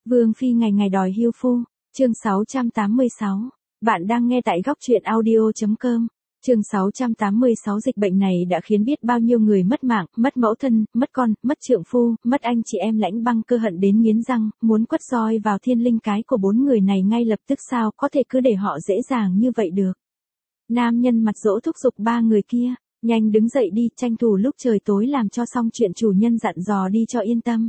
Vương phi ngày ngày đòi hưu phu, chương 686. Bạn đang nghe tại góc truyện audio.com. Chương 686. Dịch bệnh này đã khiến biết bao nhiêu người mất mạng, mất mẫu thân, mất con, mất trượng phu, mất anh chị em. Lãnh Băng Cơ hận đến nghiến răng, muốn quất roi vào thiên linh cái của bốn người này ngay lập tức. Sao có thể cứ để họ dễ dàng như vậy được. Nam nhân mặt dỗ thúc giục ba người kia, nhanh đứng dậy đi, tranh thủ lúc trời tối làm cho xong chuyện chủ nhân dặn dò đi cho yên tâm.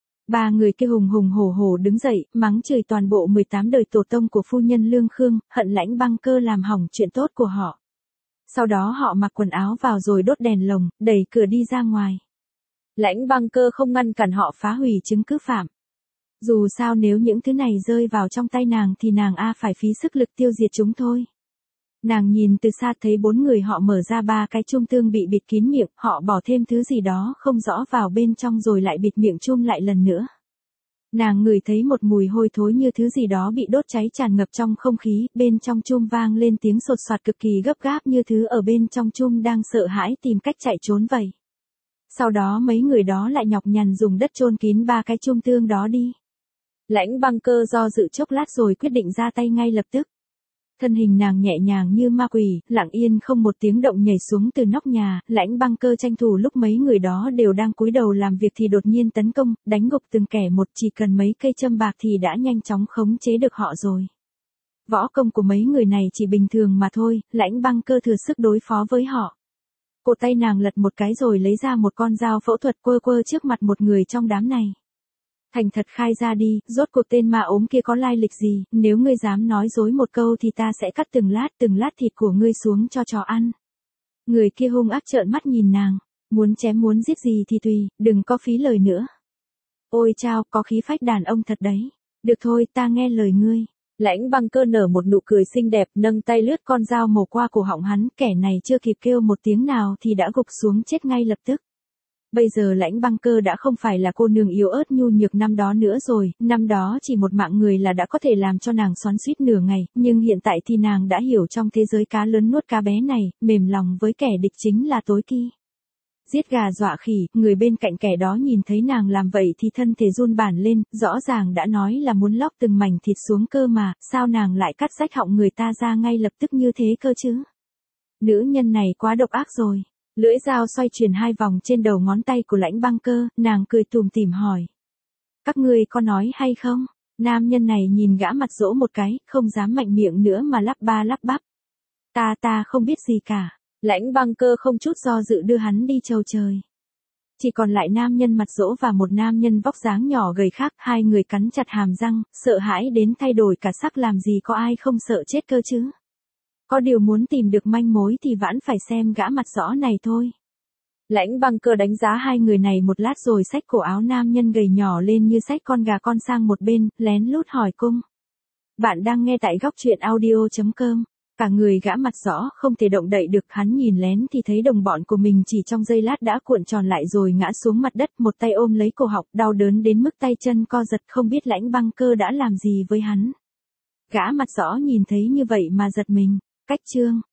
Ba người kia hùng hùng hổ hổ đứng dậy, mắng chửi toàn bộ 18 đời tổ tông của phu nhân Lương Khương, hận Lãnh Băng Cơ làm hỏng chuyện tốt của họ. Sau đó họ mặc quần áo vào rồi đốt đèn lồng, đẩy cửa đi ra ngoài. Lãnh Băng Cơ không ngăn cản họ phá hủy chứng cứ phạm. Dù sao nếu những thứ này rơi vào trong tay nàng thì nàng phải phí sức lực tiêu diệt chúng thôi. Nàng nhìn từ xa thấy bốn người họ mở ra ba cái chum tương bị bịt kín miệng, họ bỏ thêm thứ gì đó không rõ vào bên trong rồi lại bịt miệng chum lại lần nữa. Nàng ngửi thấy một mùi hôi thối như thứ gì đó bị đốt cháy tràn ngập trong không khí, bên trong chum vang lên tiếng sột soạt cực kỳ gấp gáp như thứ ở bên trong chum đang sợ hãi tìm cách chạy trốn vậy. Sau đó mấy người đó lại nhọc nhằn dùng đất chôn kín ba cái chum tương đó đi. Lãnh Băng Cơ do dự chốc lát rồi quyết định ra tay ngay lập tức. Thân hình nàng nhẹ nhàng như ma quỷ, lặng yên không một tiếng động nhảy xuống từ nóc nhà. Lãnh Băng Cơ tranh thủ lúc mấy người đó đều đang cúi đầu làm việc thì đột nhiên tấn công, đánh gục từng kẻ một, chỉ cần mấy cây châm bạc thì đã nhanh chóng khống chế được họ rồi. Võ công của mấy người này chỉ bình thường mà thôi, Lãnh Băng Cơ thừa sức đối phó với họ. Cổ tay nàng lật một cái rồi lấy ra một con dao phẫu thuật quơ quơ trước mặt một người trong đám này. Thành thật khai ra đi, rốt cuộc tên ma ốm kia có lai lịch gì, nếu ngươi dám nói dối một câu thì ta sẽ cắt từng lát thịt của ngươi xuống cho chó ăn. Người kia hung ác trợn mắt nhìn nàng, muốn chém muốn giết gì thì tùy, đừng có phí lời nữa. Ôi chao, có khí phách đàn ông thật đấy. Được thôi, ta nghe lời ngươi. Lãnh Băng Cơ nở một nụ cười xinh đẹp, nâng tay lướt con dao mổ qua cổ họng hắn, kẻ này chưa kịp kêu một tiếng nào thì đã gục xuống chết ngay lập tức. Bây giờ Lãnh Băng Cơ đã không phải là cô nương yếu ớt nhu nhược năm đó nữa rồi, năm đó chỉ một mạng người là đã có thể làm cho nàng xoắn xuýt nửa ngày, nhưng hiện tại thì nàng đã hiểu trong thế giới cá lớn nuốt cá bé này, mềm lòng với kẻ địch chính là tối kỵ. Giết gà dọa khỉ, người bên cạnh kẻ đó nhìn thấy nàng làm vậy thì thân thể run bản lên, rõ ràng đã nói là muốn lóc từng mảnh thịt xuống cơ mà, sao nàng lại cắt rách họng người ta ra ngay lập tức như thế cơ chứ? Nữ nhân này quá độc ác rồi. Lưỡi dao xoay chuyển hai vòng trên đầu ngón tay của Lãnh Băng Cơ, nàng cười tủm tỉm hỏi. Các ngươi có nói hay không? Nam nhân này nhìn gã mặt dỗ một cái, không dám mạnh miệng nữa mà lắp ba lắp bắp. Ta không biết gì cả. Lãnh Băng Cơ không chút do dự đưa hắn đi chầu trời. Chỉ còn lại nam nhân mặt dỗ và một nam nhân vóc dáng nhỏ gầy khác, hai người cắn chặt hàm răng, sợ hãi đến thay đổi cả sắc, làm gì có ai không sợ chết cơ chứ. Có điều muốn tìm được manh mối thì vẫn phải xem gã mặt rõ này thôi. Lãnh Băng Cơ đánh giá hai người này một lát rồi xách cổ áo nam nhân gầy nhỏ lên như xách con gà con sang một bên, lén lút hỏi cung. Bạn đang nghe tại góc truyện audio.com. Cả người gã mặt rõ không thể động đậy được, hắn nhìn lén thì thấy đồng bọn của mình chỉ trong giây lát đã cuộn tròn lại rồi ngã xuống mặt đất, một tay ôm lấy cổ họng, đau đớn đến mức tay chân co giật, không biết Lãnh Băng Cơ đã làm gì với hắn. Gã mặt rõ nhìn thấy như vậy mà giật mình. Cách chương